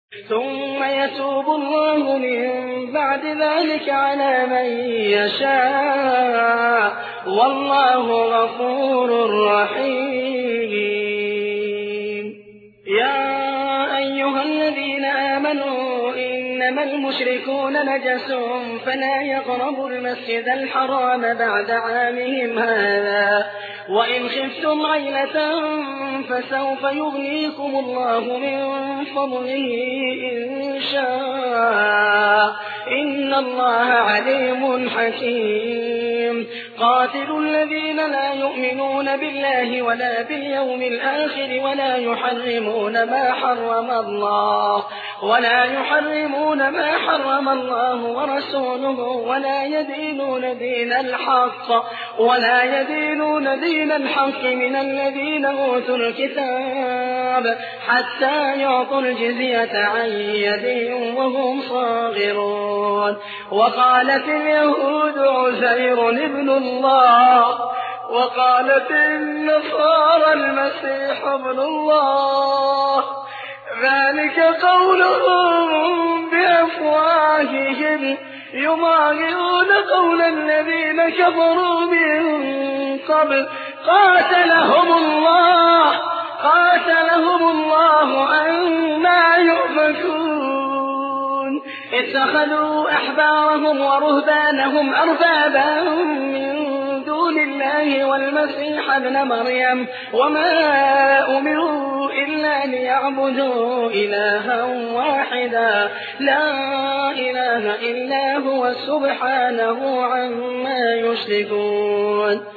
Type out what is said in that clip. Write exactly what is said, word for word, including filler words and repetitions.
ثم يتوب الله من بعد ذلك على من يشاء والله غفور رحيم. يا أيها الذين آمنوا إنما المشركون نجس فلا يقربوا المسجد الحرام بعد عامهم هذا وإن خفتم عيلة فسوف يغنيكم الله من فضله إن شاء إن الله عليم حكيم. قاتلوا الذين لا يؤمنون بالله ولا باليوم الآخر ولا يحرمون ما حرم الله ولا يحرمون ما حرم الله ورسوله ولا يدينون دين الحق ولا يدينون دين الحق من الذين أوتوا الكتاب حتى يعطوا الجزية عن يد وهم صاغرون. وقالت اليهود عزير ابن الله وقالت النصارى المسيح ابن الله ذلك قولهم بأفواههم يضاهئون قول الذين كفروا من قبل قاتلهم الله قاتلهم الله أنى يؤفكون. اتخذوا أحبارهم ورهبانهم أربابا من دون الله والمسيح ابن مريم وما أمروا إلا ليعبدوا إلها واحدا لا إله إلا هو سبحانه عما يشركون.